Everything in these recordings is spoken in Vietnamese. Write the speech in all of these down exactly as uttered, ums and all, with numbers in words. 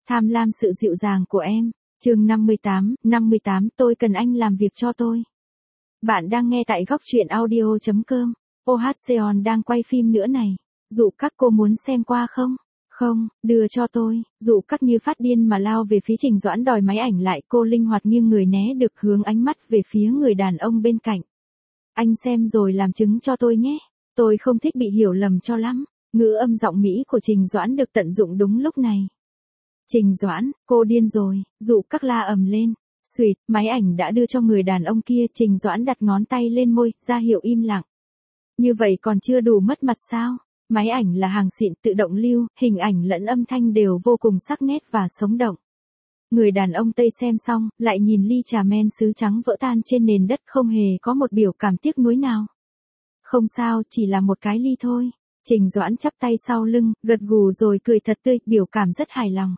Tham lam sự dịu dàng của em. Chương năm mươi tám, năm mươi tám tôi cần anh làm việc cho tôi. Bạn đang nghe tại góc truyện audio chấm com. ô hát Seon đang quay phim nữa này. Dụ các cô muốn xem qua không? Không, đưa cho tôi. Dụ các như phát điên mà lao về phía Trình Doãn đòi máy ảnh lại. Cô linh hoạt nghiêng người né được hướng ánh mắt về phía người đàn ông bên cạnh. Anh xem rồi làm chứng cho tôi nhé. Tôi không thích bị hiểu lầm cho lắm. Ngữ âm giọng Mỹ của Trình Doãn được tận dụng đúng lúc này. Trình Doãn, cô điên rồi. Dụ các la ầm lên. Xuyệt, máy ảnh đã đưa cho người đàn ông kia. Trình Doãn đặt ngón tay lên môi, ra hiệu im lặng. Như vậy còn chưa đủ mất mặt sao? Máy ảnh là hàng xịn tự động lưu, hình ảnh lẫn âm thanh đều vô cùng sắc nét và sống động. Người đàn ông Tây xem xong, lại nhìn ly trà men sứ trắng vỡ tan trên nền đất không hề có một biểu cảm tiếc nuối nào. Không sao, chỉ là một cái ly thôi. Trình Doãn chắp tay sau lưng, gật gù rồi cười thật tươi, biểu cảm rất hài lòng.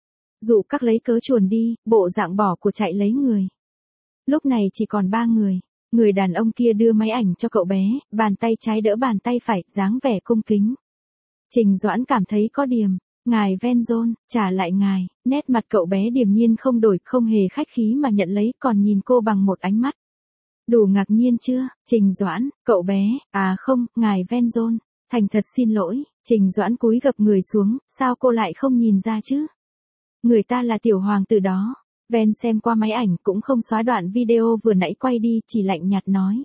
Dụ các lấy cớ chuồn đi, bộ dạng bỏ của chạy lấy người. Lúc này chỉ còn ba người. Người đàn ông kia đưa máy ảnh cho cậu bé, bàn tay trái đỡ bàn tay phải, dáng vẻ cung kính. Trình Doãn cảm thấy có điểm. Ngài Van John, trả lại ngài. Nét mặt cậu bé điềm nhiên không đổi, không hề khách khí mà nhận lấy, còn nhìn cô bằng một ánh mắt. Đủ ngạc nhiên chưa? Trình Doãn, cậu bé, à không, ngài Van John, thành thật xin lỗi. Trình Doãn cúi gập người xuống, sao cô lại không nhìn ra chứ? Người ta là tiểu hoàng tử đó. Ven xem qua máy ảnh cũng không xóa đoạn video vừa nãy quay đi, chỉ lạnh nhạt nói.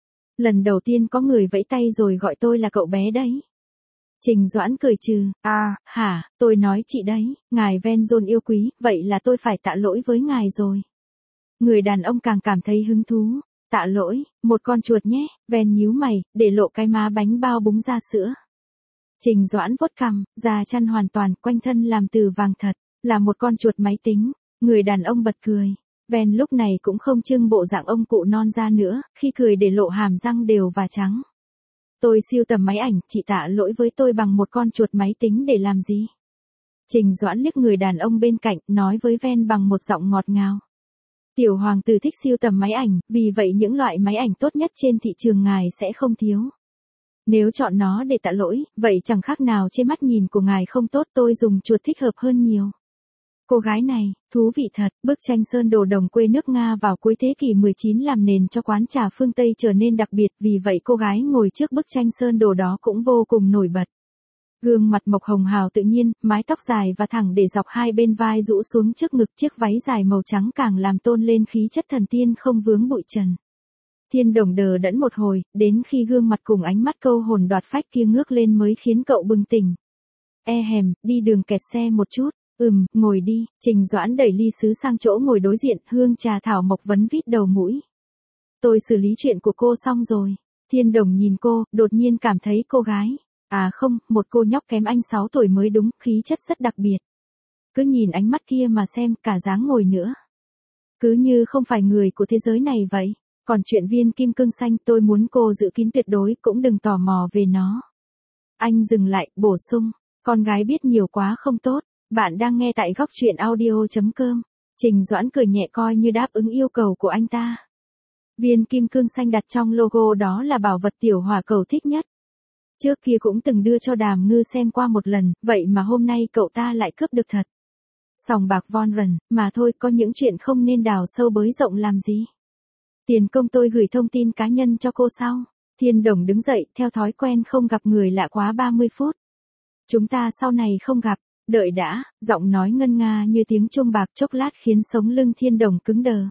Lần đầu tiên có người vẫy tay rồi gọi tôi là cậu bé đấy. Trình Doãn cười trừ, à, hả, tôi nói chị đấy, ngài Van John yêu quý, vậy là tôi phải tạ lỗi với ngài rồi. Người đàn ông càng cảm thấy hứng thú, tạ lỗi, một con chuột nhé, Van nhíu mày, để lộ cái má bánh bao búng ra sữa. Trình Doãn vuốt cằm, da chăn hoàn toàn, quanh thân làm từ vàng thật, là một con chuột máy tính. Người đàn ông bật cười. Van lúc này cũng không trưng bộ dạng ông cụ non ra nữa, khi cười để lộ hàm răng đều và trắng. Tôi siêu tầm máy ảnh, chị tạ lỗi với tôi bằng một con chuột máy tính để làm gì? Trình Doãn liếc người đàn ông bên cạnh, nói với Van bằng một giọng ngọt ngào. Tiểu hoàng tử thích siêu tầm máy ảnh, vì vậy những loại máy ảnh tốt nhất trên thị trường ngài sẽ không thiếu. Nếu chọn nó để tạ lỗi, vậy chẳng khác nào trên mắt nhìn của ngài không tốt, tôi dùng chuột thích hợp hơn nhiều. Cô gái này, thú vị thật, bức tranh sơn đồ đồng quê nước Nga vào cuối thế kỷ mười chín làm nền cho quán trà phương Tây trở nên đặc biệt, vì vậy cô gái ngồi trước bức tranh sơn đồ đó cũng vô cùng nổi bật. Gương mặt mộc hồng hào tự nhiên, mái tóc dài và thẳng để dọc hai bên vai rũ xuống trước ngực, chiếc váy dài màu trắng càng làm tôn lên khí chất thần tiên không vướng bụi trần. Thiên Đồng đờ đẫn một hồi, đến khi gương mặt cùng ánh mắt câu hồn đoạt phách kia ngước lên mới khiến cậu bừng tỉnh. E hèm, đi đường kẹt xe một chút. Ừm, ngồi đi. Trình Doãn đẩy ly sứ sang chỗ ngồi đối diện, hương trà thảo mộc vấn vít đầu mũi. Tôi xử lý chuyện của cô xong rồi. Thiên Đồng nhìn cô, đột nhiên cảm thấy cô gái. À không, một cô nhóc kém anh sáu tuổi mới đúng, khí chất rất đặc biệt. Cứ nhìn ánh mắt kia mà xem, cả dáng ngồi nữa. Cứ như không phải người của thế giới này vậy. Còn chuyện viên kim cương xanh, tôi muốn cô giữ kín tuyệt đối, cũng đừng tò mò về nó. Anh dừng lại, bổ sung. Con gái biết nhiều quá không tốt. Bạn đang nghe tại góc truyện audio chấm com. Trình Doãn cười nhẹ coi như đáp ứng yêu cầu của anh ta. Viên kim cương xanh đặt trong logo đó là bảo vật tiểu hỏa cầu thích nhất. Trước kia cũng từng đưa cho Đàm Ngư xem qua một lần, vậy mà hôm nay cậu ta lại cướp được thật. Sòng bạc Von Rần, mà thôi, có những chuyện không nên đào sâu bới rộng làm gì. Tiền công tôi gửi thông tin cá nhân cho cô sau. Thiên Đồng đứng dậy, theo thói quen không gặp người lạ quá ba mươi phút. Chúng ta sau này không gặp. Đợi đã, giọng nói ngân nga như tiếng chuông bạc chốc lát khiến sống lưng Thiên Đồng cứng đờ.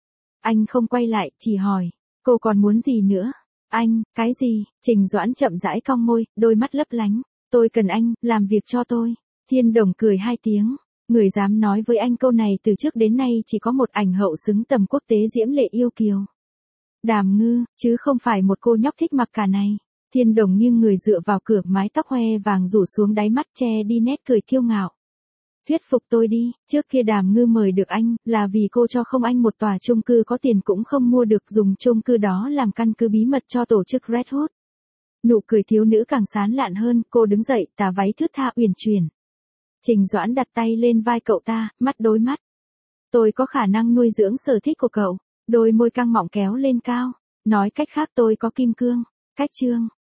Anh không quay lại, chỉ hỏi, cô còn muốn gì nữa? Anh, cái gì? Trình Doãn chậm rãi cong môi, đôi mắt lấp lánh. Tôi cần anh, làm việc cho tôi. Thiên Đồng cười hai tiếng. Người dám nói với anh câu này từ trước đến nay chỉ có một ảnh hậu xứng tầm quốc tế diễm lệ yêu kiều. Đàm Ngư, chứ không phải một cô nhóc thích mặc cả này. Thiên Đồng nghiêng người dựa vào cửa, mái tóc hoe vàng rủ xuống đáy mắt, che đi nét cười kiêu ngạo. Thuyết phục tôi đi, trước kia Đàm Ngư mời được anh, là vì cô cho không anh một tòa chung cư có tiền cũng không mua được, dùng chung cư đó làm căn cứ bí mật cho tổ chức Red Hood. Nụ cười thiếu nữ càng sán lạn hơn, cô đứng dậy, tà váy thướt tha uyển chuyển. Trình Doãn đặt tay lên vai cậu ta, mắt đối mắt. Tôi có khả năng nuôi dưỡng sở thích của cậu. Đôi môi căng mọng kéo lên cao. Nói cách khác tôi có kim cương. Cách chương.